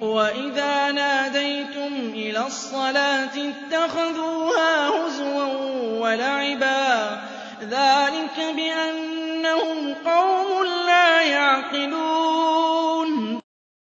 وَإِذَا نَادَيْتُمْ إِلَى الصَّلَاةِ اتَّخَذُوهَا هُزُوًا وَلَعِبًا ۚ ذَٰلِكَ بِأَنَّهُمْ قَوْمٌ لَّا يَعْقِلُونَ